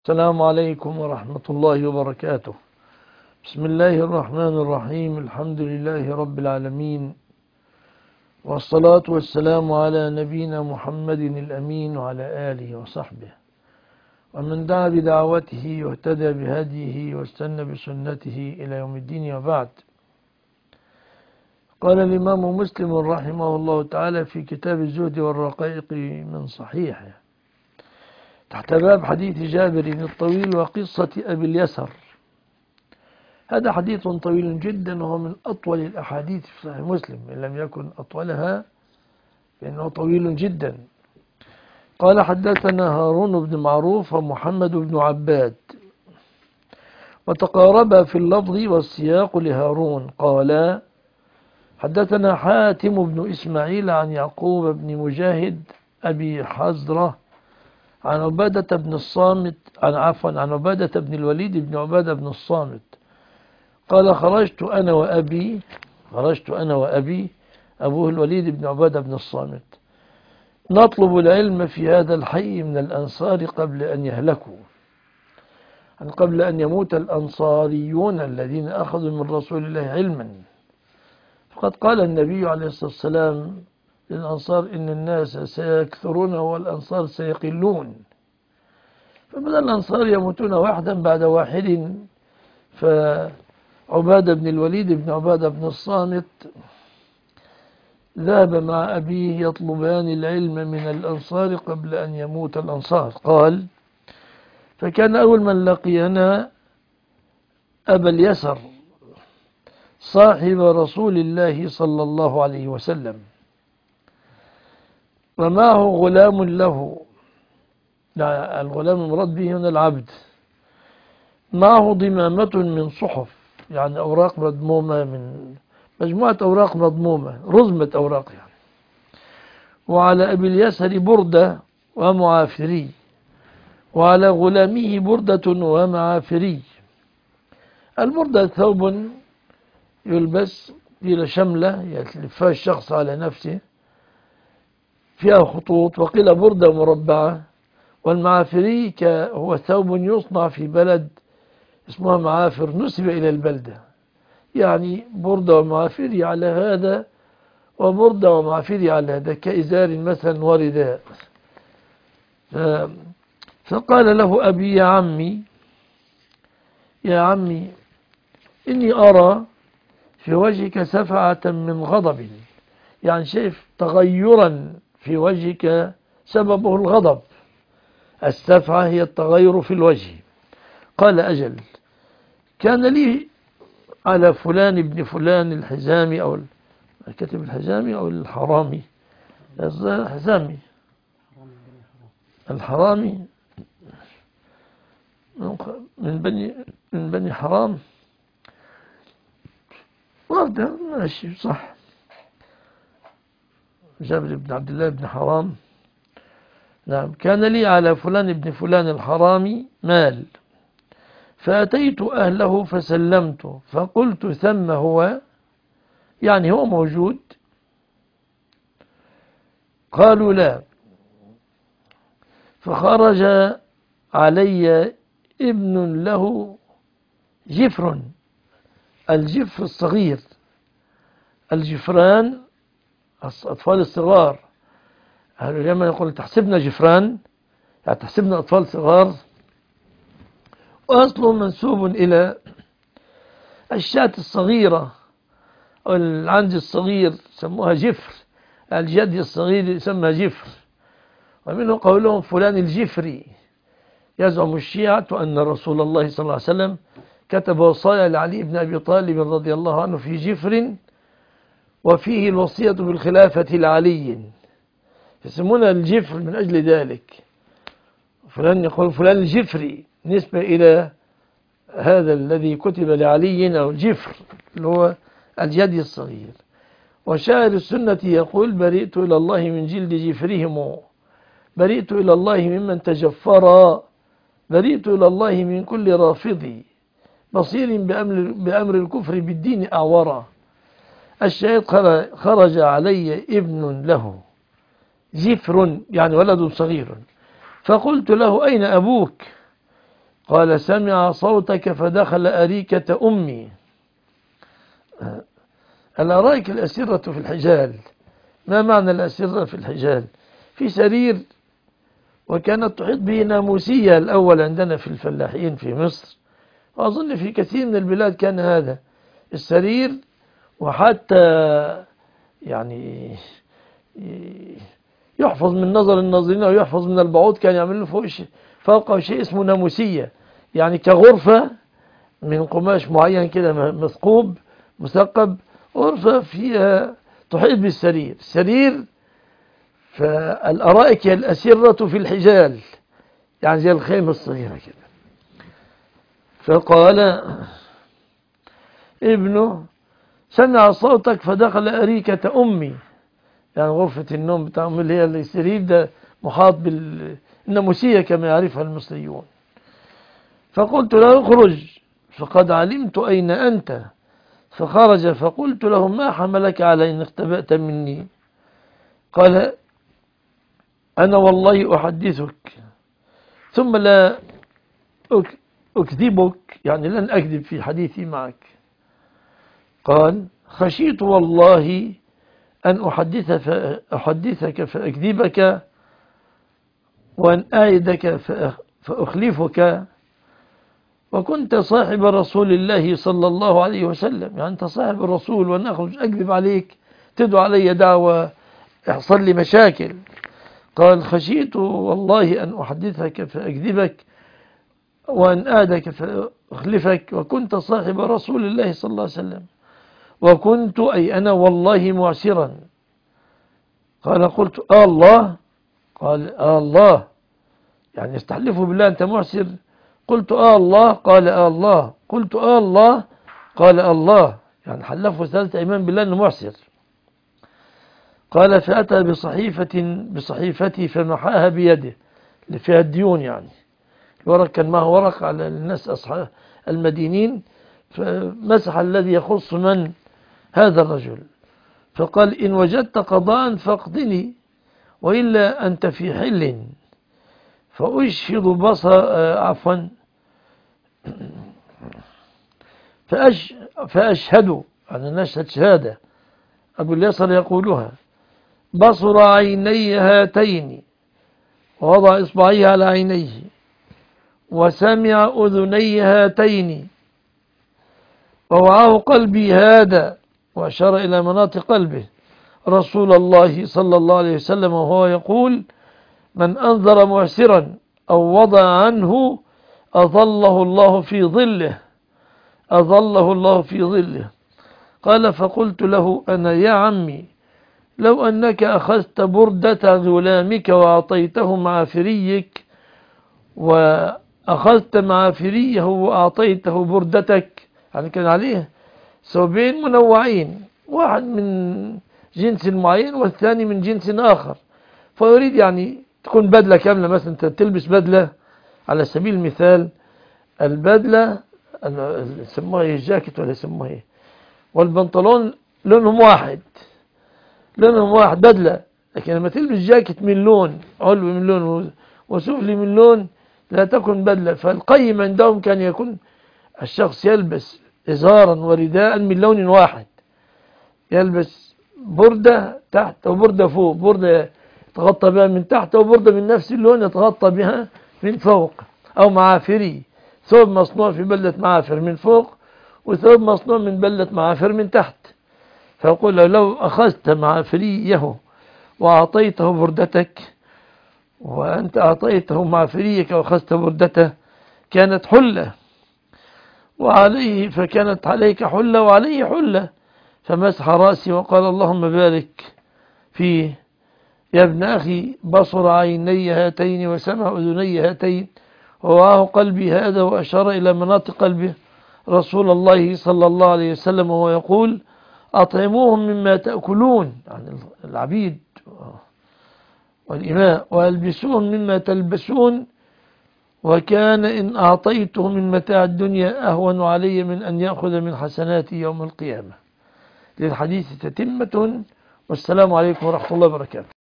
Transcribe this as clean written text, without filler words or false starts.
السلام عليكم ورحمة الله وبركاته. بسم الله الرحمن الرحيم. الحمد لله رب العالمين، والصلاة والسلام على نبينا محمد الأمين وعلى آله وصحبه ومن دعا بدعوته واهتدى بهديه واستنى بسنته إلى يوم الدين، وبعد. قال الإمام مسلم رحمه الله تعالى في كتاب الزهد والرقائق من صحيحه تحت باب حديث جابر الطويل وقصة أبي اليسر. هذا حديث طويل جدا وهو من أطول الأحاديث في صحيح مسلم، إن لم يكن أطولها فإنه طويل جدا. قال: حدثنا هارون بن معروف ومحمد بن عباد، وتقاربا في اللفظ والسياق لهارون. قال: حدثنا حاتم بن إسماعيل عن يعقوب بن مجاهد أبي حزرة عن عبادة بن الصامت عن عبادة بن الوليد بن عبادة بن الصامت قال: خرجت أنا وأبي أبوه الوليد بن عبادة بن الصامت نطلب العلم في هذا الحي من الأنصار قبل أن يهلكوا، قبل أن يموت الأنصاريون الذين أخذوا من رسول الله علما. فقد قال النبي عليه الصلاة والسلام للأنصار: إن الناس سيكثرون والأنصار سيقلون. فبدأ الأنصار يموتون واحدا بعد واحد، فعبادة بن الوليد بن عبادة بن الصامت ذهب مع أبيه يطلبان العلم من الأنصار قبل أن يموت الأنصار. قال: فكان أول من لقينا أبا اليسر صاحب رسول الله صلى الله عليه وسلم، ومعه غلام له، الغلام المراد به هنا العبد، معه ضمامة من صحف، يعني أوراق مضمومة، من مجموعة أوراق مضمومة، رزمة أوراق يعني. وعلى أبي اليسر بردة ومعافري، وعلى غلامه بردة ومعافري. البردة ثوب يلبس إلى شملة يلفها الشخص على نفسه فيها خطوط، وقيل بردة مربعة. والمعافري هو ثوب يصنع في بلد اسمها معافر، نسب إلى البلدة، يعني بردة ومعافري على هذا وبردة ومعافري على هذا، كإزار مثلا ورداء. فقال له أبي: يا عمي إني أرى في وجهك سفعة من غضب، يعني شايف تغيرا في وجهك سببه الغضب. السفعة هي التغير في الوجه. قال: أجل، كان لي على فلان ابن فلان الحزامي، أو كاتب الحزامي أو الحرامي، الحزامي الحرامي من بني حرام، وهذا ماشي صح، جابر بن عبد الله بن حرام. نعم. كان لي على فلان ابن فلان الحرامي مال، فأتيت أهله فسلمت، فقلت: ثم هو، يعني هو موجود؟ قالوا: لا. فخرج علي ابن له جفر، الجفر الصغير، الجفران أطفال الصغار. أهل اليمن يقول: تحسبنا جفران، يعني تحسبنا أطفال صغار. وأصله منسوب إلى الشاة الصغيرة أو العنز الصغير، سموها جفر. الجدي الصغير يسمى جفر. ومنه قولهم فلان الجفري. يزعم الشيعة أن رسول الله صلى الله عليه وسلم كتب وصايا لعلي بن أبي طالب رضي الله عنه في جفر، وفيه الوصية بالخلافة لعلي، يسمون الجفر من أجل ذلك. فلان يقول فلان الجفري نسبة إلى هذا الذي كتب لعلي، أو الجفر اللي هو الجدي الصغير. وشاعر السنة يقول: برئت إلى الله من جلد جفرهم، برئت إلى الله ممن تجفر، برئت إلى الله من كل رافض، بصير بأمر الكفر بالدين أعورا. الشاهد: خرج علي ابن له جفر، يعني ولد صغير، فقلت له: أين أبوك؟ قال سمع صوتك فدخل أريكة أمي. الأرائك الأسرة في الحجال. ما معنى الأسرة في الحجال؟ في سرير، وكانت تحيط به ناموسية الأول عندنا في الفلاحين في مصر، وأظن في كثير من البلاد كان هذا السرير، وحتى يعني يحفظ من نظر الناظرين أو يحفظ من البعوض كان يعمل له فوقه شيء اسمه ناموسية، يعني كغرفة من قماش معين كده مثقوب مثقب، غرفة فيها تحيط بالسرير. السرير فالأرائك هي الأسرة في الحجال، يعني زي الخيمة الصغيرة كده. فقال ابنه سمع صوتك فدخل أريكة أمي، يعني غرفة النوم بتاع أمي اللي هي السرير ده محاط بالناموسية كما يعرفها المصريون. فقلت له اخرج فقد علمت أين أنت. فخرج فقلت له ما حملك على إن اختبأت مني؟ قال أنا والله أحدثك ثم لا أكذبك، يعني لن أكذب في حديثي معك. قال خشيت والله أن أحدثك فأكذبك وأن آيدك فأخلفك، وكنت صاحب رسول الله صلى الله عليه وسلم، يعني أنت صاحب الرسول وأن أخرج أكذب عليك تدعو علي دعوة يحصل لي مشاكل. قال خشيت والله أن أحدثك فأكذبك وأن آدك فأخلفك، وكنت صاحب رسول الله صلى الله عليه وسلم، وكنت أي أنا والله معسرا. قال قلت الله؟ قال الله، يعني يستحلفه بالله أنت معسر؟ قلت الله؟ قال الله. قلت الله؟ قال الله، يعني حلفه ثلاثة أيمان بالله أنه معسر. قال فأتى بصحيفتي فمحاها بيده اللي فيها الديون، يعني الورق كان معه ورق على الناس أصحاب المدينين، فمسح الذي يخص من هذا الرجل. فقال إن وجدت قضاء فاقضني وإلا أنت في حل. فأشهد فأشهد، يعني نشهد شهادة أبو اليسر يقولها، بصر عيني هاتين، ووضع إصبعيه على عينيه، وسمع أذني هاتين، ووعاه قلبي هذا، وأشار إلى مناطق قلبه، رسول الله صلى الله عليه وسلم وهو يقول من أنذر معسرا أو وضع عنه أظله الله في ظله، أظله الله في ظله. قال فقلت له أنا يا عمي لو أنك أخذت بردة غلامك وأعطيته معافريك، وأخذت معافريه وأعطيته بردتك، يعني كان عليه ثوبين منوعين، واحد من جنس معين والثاني من جنس آخر، فيريد يعني تكون بدلة كاملة، مثلا تلبس بدلة على سبيل المثال، البدلة يسموها ايه جاكيت ولا يسموها ايه، والبنطلون لونهم واحد بدلة، لكن لما تلبس جاكيت من لون علوي من لون وسفلي من لون لا تكن بدلة. فالقيم عندهم كان يكون الشخص يلبس إزارا ورداء من لون واحد، يلبس بردة تحت وبردة فوق، بردة يتغطى بها من تحت وبردة من نفس اللون يتغطى بها من فوق، أو معافري، ثوب مصنوع في بلة معافر من فوق وثوب مصنوع من بلة معافر من تحت. فيقول لو أخذت معافريه وأعطيته بردتك، وأنت أعطيته معافريك وأخذت بردته، كانت حلة وعليه، فكانت عليك حلة وعليه حلة. فمسح رأسي وقال اللهم بارك فيه يا ابن أخي، بصر عيني هاتين وسمع أذني هاتين ووعاه قلبي هذا، وأشار إلى مناطق قلبه، رسول الله صلى الله عليه وسلم وهو يقول أطعموهم مما تأكلون، يعني العبيد والإماء، وألبسوهم مما تلبسون، وكان إن أعطيته من متاع الدنيا أهون علي من أن يأخذ من حسناتي يوم القيامة. للحديث تتمة، والسلام عليكم ورحمة الله وبركاته.